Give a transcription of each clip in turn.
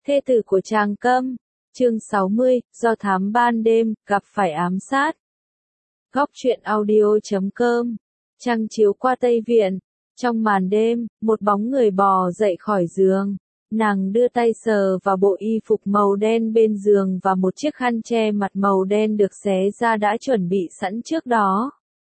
Thê tử của Tràng Câm, chương 60, do thám ban đêm, gặp phải ám sát. Góc truyện audio.com, trăng chiếu qua Tây Viện, trong màn đêm, một bóng người bò dậy khỏi giường. Nàng đưa tay sờ vào bộ y phục màu đen bên giường và một chiếc khăn che mặt màu đen được xé ra đã chuẩn bị sẵn trước đó.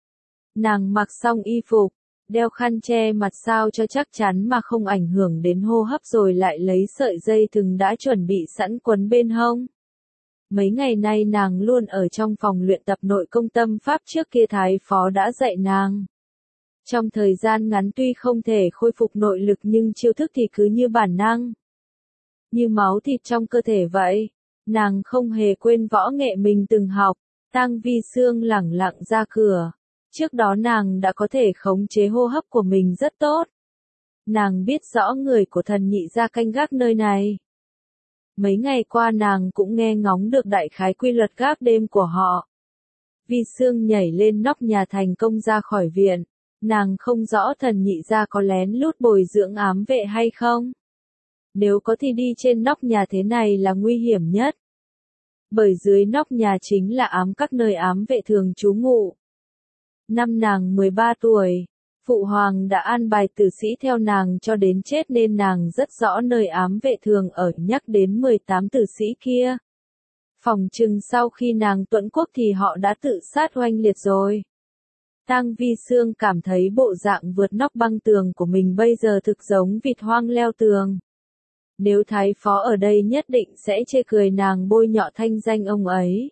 Nàng mặc xong y phục, đeo khăn che mặt sao cho chắc chắn mà không ảnh hưởng đến hô hấp rồi lại lấy sợi dây thừng đã chuẩn bị sẵn quấn bên hông. Mấy ngày nay nàng luôn ở trong phòng luyện tập nội công tâm pháp trước kia thái phó đã dạy nàng. Trong thời gian ngắn tuy không thể khôi phục nội lực nhưng chiêu thức thì cứ như bản năng. Như máu thịt trong cơ thể vậy, nàng không hề quên võ nghệ mình từng học. Tang Vi Xương lẳng lặng ra cửa. Trước đó nàng đã có thể khống chế hô hấp của mình rất tốt. Nàng biết rõ người của Thần Nhị gia canh gác nơi này. Mấy ngày qua nàng cũng nghe ngóng được đại khái quy luật gác đêm của họ. Vi Xương nhảy lên nóc nhà thành công ra khỏi viện. Nàng không rõ Thần Nhị gia có lén lút bồi dưỡng ám vệ hay không. Nếu có thì đi trên nóc nhà thế này là nguy hiểm nhất. Bởi dưới nóc nhà chính là các nơi ám vệ thường trú ngụ. Năm nàng 13 tuổi, Phụ Hoàng đã an bài tử sĩ theo nàng cho đến chết nên nàng rất rõ nơi ám vệ thường ở. Nhắc đến 18 tử sĩ kia. Phòng chừng sau khi nàng tuẫn quốc thì họ đã tự sát oanh liệt rồi. Tang Vi Xương cảm thấy bộ dạng vượt nóc băng tường của mình bây giờ thực giống vịt hoang leo tường. Nếu thái phó ở đây nhất định sẽ chê cười nàng bôi nhọ thanh danh ông ấy.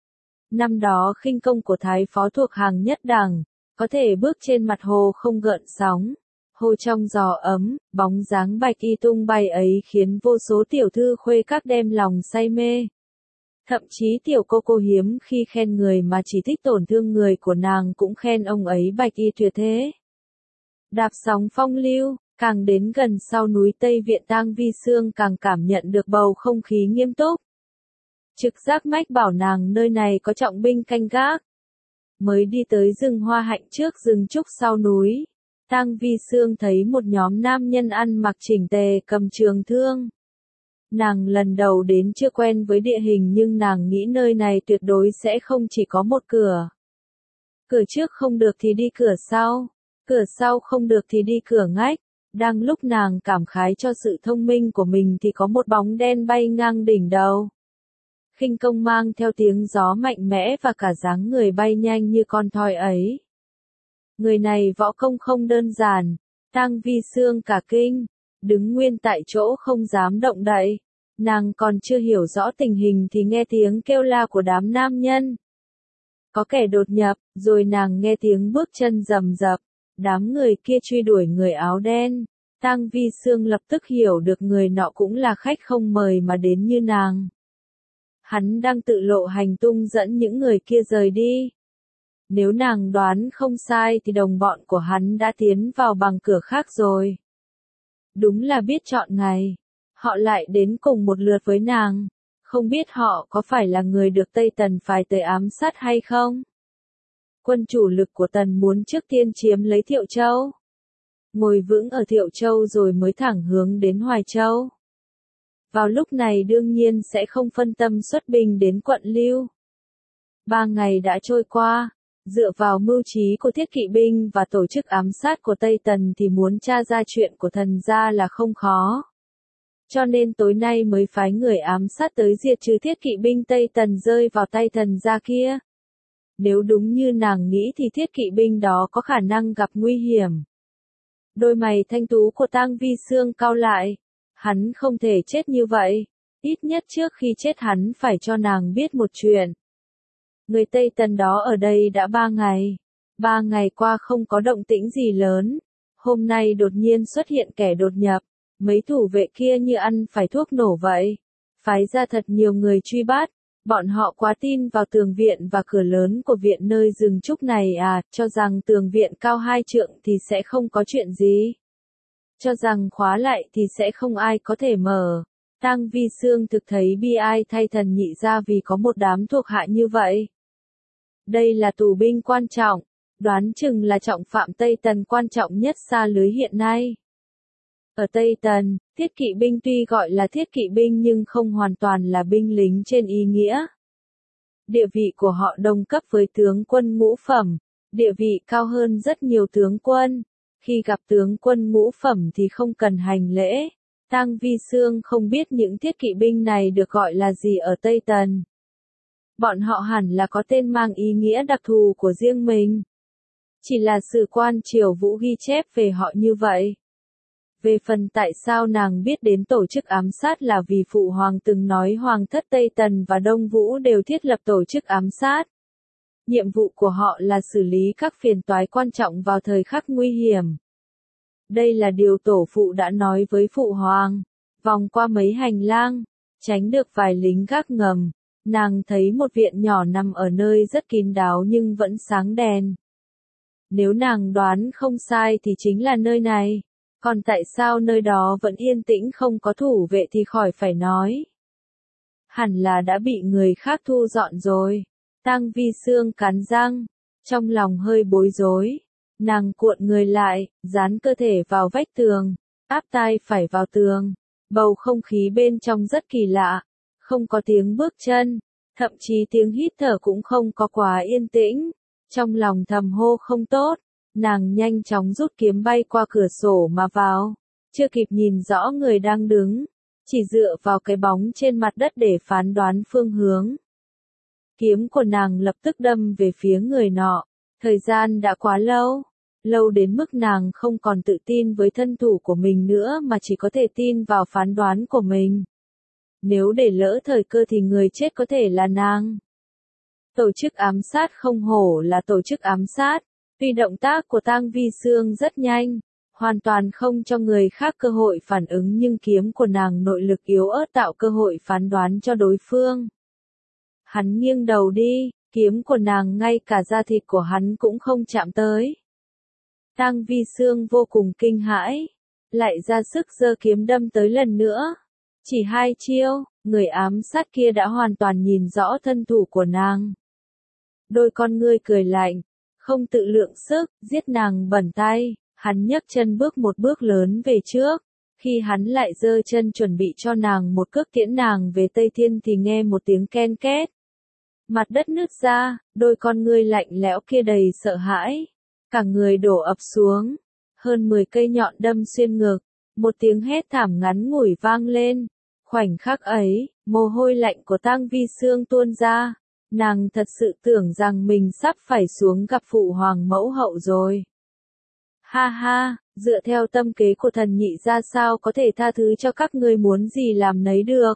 Năm đó khinh công của thái phó thuộc hàng nhất đẳng, có thể bước trên mặt hồ không gợn sóng. Hồ trong gió ấm, bóng dáng bạch y tung bay ấy khiến vô số tiểu thư khuê các đem lòng say mê. Thậm chí tiểu cô hiếm khi khen người mà chỉ thích tổn thương người của nàng cũng khen ông ấy bạch y tuyệt thế. Đạp sóng phong lưu, càng đến gần sau núi Tây Viện Tang Vi Xương càng cảm nhận được bầu không khí nghiêm túc. Trực giác mách bảo nàng nơi này có trọng binh canh gác. Mới đi tới rừng hoa hạnh trước rừng trúc sau núi, Tang Vi Xương thấy một nhóm nam nhân ăn mặc chỉnh tề cầm trường thương. Nàng lần đầu đến chưa quen với địa hình nhưng nàng nghĩ nơi này tuyệt đối sẽ không chỉ có một cửa. Cửa trước không được thì đi cửa sau không được thì đi cửa ngách. Đang lúc nàng cảm khái cho sự thông minh của mình thì có một bóng đen bay ngang đỉnh đầu. Khinh công mang theo tiếng gió mạnh mẽ và cả dáng người bay nhanh như con thoi ấy. Người này võ công không đơn giản, Tang Vi Xương cả kinh, đứng nguyên tại chỗ không dám động đậy. Nàng còn chưa hiểu rõ tình hình thì nghe tiếng kêu la của đám nam nhân. Có kẻ đột nhập, rồi nàng nghe tiếng bước chân rầm rập. Đám người kia truy đuổi người áo đen. Tang Vi Xương lập tức hiểu được người nọ cũng là khách không mời mà đến như nàng. Hắn đang tự lộ hành tung dẫn những người kia rời đi. Nếu nàng đoán không sai thì đồng bọn của hắn đã tiến vào bằng cửa khác rồi. Đúng là biết chọn ngày. Họ lại đến cùng một lượt với nàng. Không biết họ có phải là người được Tây Tần phái tới ám sát hay không? Quân chủ lực của Tần muốn trước tiên chiếm lấy Thiệu Châu. Ngồi vững ở Thiệu Châu rồi mới thẳng hướng đến Hoài Châu. Vào lúc này đương nhiên sẽ không phân tâm xuất binh đến quận Lưu. 3 ngày đã trôi qua, dựa vào mưu trí của Thiết Kỵ binh và tổ chức ám sát của Tây Tần thì muốn tra ra chuyện của Thần gia là không khó. Cho nên tối nay mới phái người ám sát tới diệt trừ Thiết Kỵ binh Tây Tần rơi vào tay Thần gia kia. Nếu đúng như nàng nghĩ thì Thiết Kỵ binh đó có khả năng gặp nguy hiểm. Đôi mày thanh tú của Tang Vi Xương cau lại. Hắn không thể chết như vậy. Ít nhất trước khi chết hắn phải cho nàng biết một chuyện. Người Tây Tần đó ở đây đã 3 ngày. 3 ngày qua không có động tĩnh gì lớn. Hôm nay đột nhiên xuất hiện kẻ đột nhập. Mấy thủ vệ kia như ăn phải thuốc nổ vậy. Phái ra thật nhiều người truy bắt. Bọn họ quá tin vào tường viện và cửa lớn của viện nơi rừng trúc này cho rằng tường viện cao 2 trượng thì sẽ không có chuyện gì. Cho rằng khóa lại thì sẽ không ai có thể mở. Tang Vi Xương thực thấy bi ai thay Thần Nhị gia vì có một đám thuộc hạ như vậy. Đây là tù binh quan trọng, đoán chừng là trọng phạm Tây Tần quan trọng nhất xa lưới hiện nay. Ở Tây Tần, thiết kỵ binh tuy gọi là thiết kỵ binh nhưng không hoàn toàn là binh lính trên ý nghĩa. Địa vị của họ đồng cấp với tướng quân ngũ phẩm, địa vị cao hơn rất nhiều tướng quân. Khi gặp tướng quân ngũ phẩm thì không cần hành lễ. Tang Vi Xương không biết những thiết kỵ binh này được gọi là gì ở Tây Tần. Bọn họ hẳn là có tên mang ý nghĩa đặc thù của riêng mình. Chỉ là sử quan Triều Vũ ghi chép về họ như vậy. Về phần tại sao nàng biết đến tổ chức ám sát là vì Phụ Hoàng từng nói Hoàng thất Tây Tần và Đông Vũ đều thiết lập tổ chức ám sát. Nhiệm vụ của họ là xử lý các phiền toái quan trọng vào thời khắc nguy hiểm. Đây là điều tổ phụ đã nói với Phụ Hoàng. Vòng qua mấy hành lang, tránh được vài lính gác ngầm, nàng thấy một viện nhỏ nằm ở nơi rất kín đáo nhưng vẫn sáng đèn. Nếu nàng đoán không sai thì chính là nơi này. Còn tại sao nơi đó vẫn yên tĩnh không có thủ vệ thì khỏi phải nói. Hẳn là đã bị người khác thu dọn rồi. Tang Vi Xương cắn răng, trong lòng hơi bối rối. Nàng cuộn người lại, dán cơ thể vào vách tường, áp tai phải vào tường. Bầu không khí bên trong rất kỳ lạ, không có tiếng bước chân, thậm chí tiếng hít thở cũng không có quá yên tĩnh. Trong lòng thầm hô không tốt, nàng nhanh chóng rút kiếm bay qua cửa sổ mà vào, chưa kịp nhìn rõ người đang đứng, chỉ dựa vào cái bóng trên mặt đất để phán đoán phương hướng. Kiếm của nàng lập tức đâm về phía người nọ, thời gian đã quá lâu, lâu đến mức nàng không còn tự tin với thân thủ của mình nữa mà chỉ có thể tin vào phán đoán của mình. Nếu để lỡ thời cơ thì người chết có thể là nàng. Tổ chức ám sát không hổ là tổ chức ám sát, tuy động tác của Tang Vi Xương rất nhanh, hoàn toàn không cho người khác cơ hội phản ứng nhưng kiếm của nàng nội lực yếu ớt tạo cơ hội phán đoán cho đối phương. Hắn nghiêng đầu đi, kiếm của nàng ngay cả da thịt của hắn cũng không chạm tới. Tang Vi Xương vô cùng kinh hãi, lại ra sức giơ kiếm đâm tới lần nữa. Chỉ 2 chiêu, người ám sát kia đã hoàn toàn nhìn rõ thân thủ của nàng. Đôi con ngươi cười lạnh, không tự lượng sức, giết nàng bẩn tay, hắn nhấc chân bước một bước lớn về trước. Khi hắn lại giơ chân chuẩn bị cho nàng một cước tiễn nàng về Tây Thiên thì nghe một tiếng ken két. Mặt đất nứt ra, đôi con ngươi lạnh lẽo kia đầy sợ hãi. Cả người đổ ập xuống, hơn 10 cây nhọn đâm xuyên ngực, một tiếng hét thảm ngắn ngủi vang lên. Khoảnh khắc ấy, mồ hôi lạnh của Tang Vi Xương tuôn ra, nàng thật sự tưởng rằng mình sắp phải xuống gặp Phụ Hoàng mẫu hậu rồi. Ha ha, dựa theo tâm kế của thần nhị ra sao có thể tha thứ cho các ngươi muốn gì làm nấy được.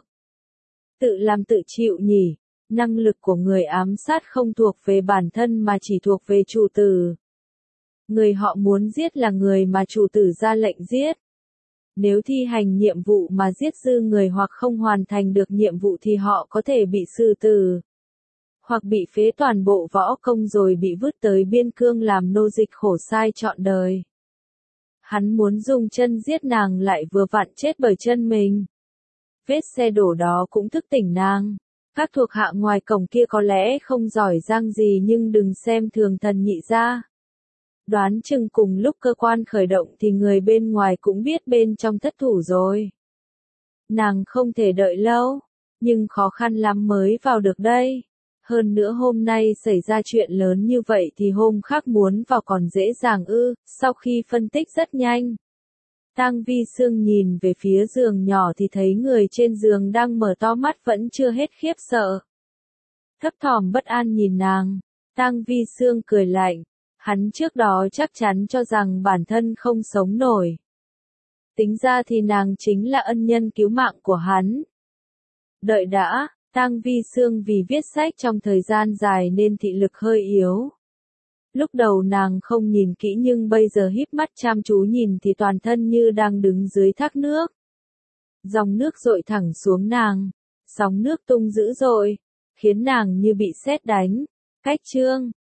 Tự làm tự chịu nhỉ, năng lực của người ám sát không thuộc về bản thân mà chỉ thuộc về chủ tử. Người họ muốn giết là người mà chủ tử ra lệnh giết. Nếu thi hành nhiệm vụ mà giết dư người hoặc không hoàn thành được nhiệm vụ thì họ có thể bị xử tử. Hoặc bị phế toàn bộ võ công rồi bị vứt tới biên cương làm nô dịch khổ sai trọn đời. Hắn muốn dùng chân giết nàng lại vừa vặn chết bởi chân mình. Vết xe đổ đó cũng thức tỉnh nàng. Các thuộc hạ ngoài cổng kia có lẽ không giỏi giang gì nhưng đừng xem thường thần nhị ra. Đoán chừng cùng lúc cơ quan khởi động thì người bên ngoài cũng biết bên trong thất thủ rồi. Nàng không thể đợi lâu, nhưng khó khăn lắm mới vào được đây. Hơn nữa hôm nay xảy ra chuyện lớn như vậy thì hôm khác muốn vào còn dễ dàng ư, sau khi phân tích rất nhanh. Tang Vi Xương nhìn về phía giường nhỏ thì thấy người trên giường đang mở to mắt vẫn chưa hết khiếp sợ. Thấp thỏm bất an nhìn nàng, Tang Vi Xương cười lạnh, hắn trước đó chắc chắn cho rằng bản thân không sống nổi. Tính ra thì nàng chính là ân nhân cứu mạng của hắn. Đợi đã, Tang Vi Xương vì viết sách trong thời gian dài nên thị lực hơi yếu. Lúc đầu nàng không nhìn kỹ nhưng bây giờ híp mắt chăm chú nhìn thì toàn thân như đang đứng dưới thác nước. Dòng nước dội thẳng xuống nàng, sóng nước tung dữ dội, khiến nàng như bị sét đánh. Cách chương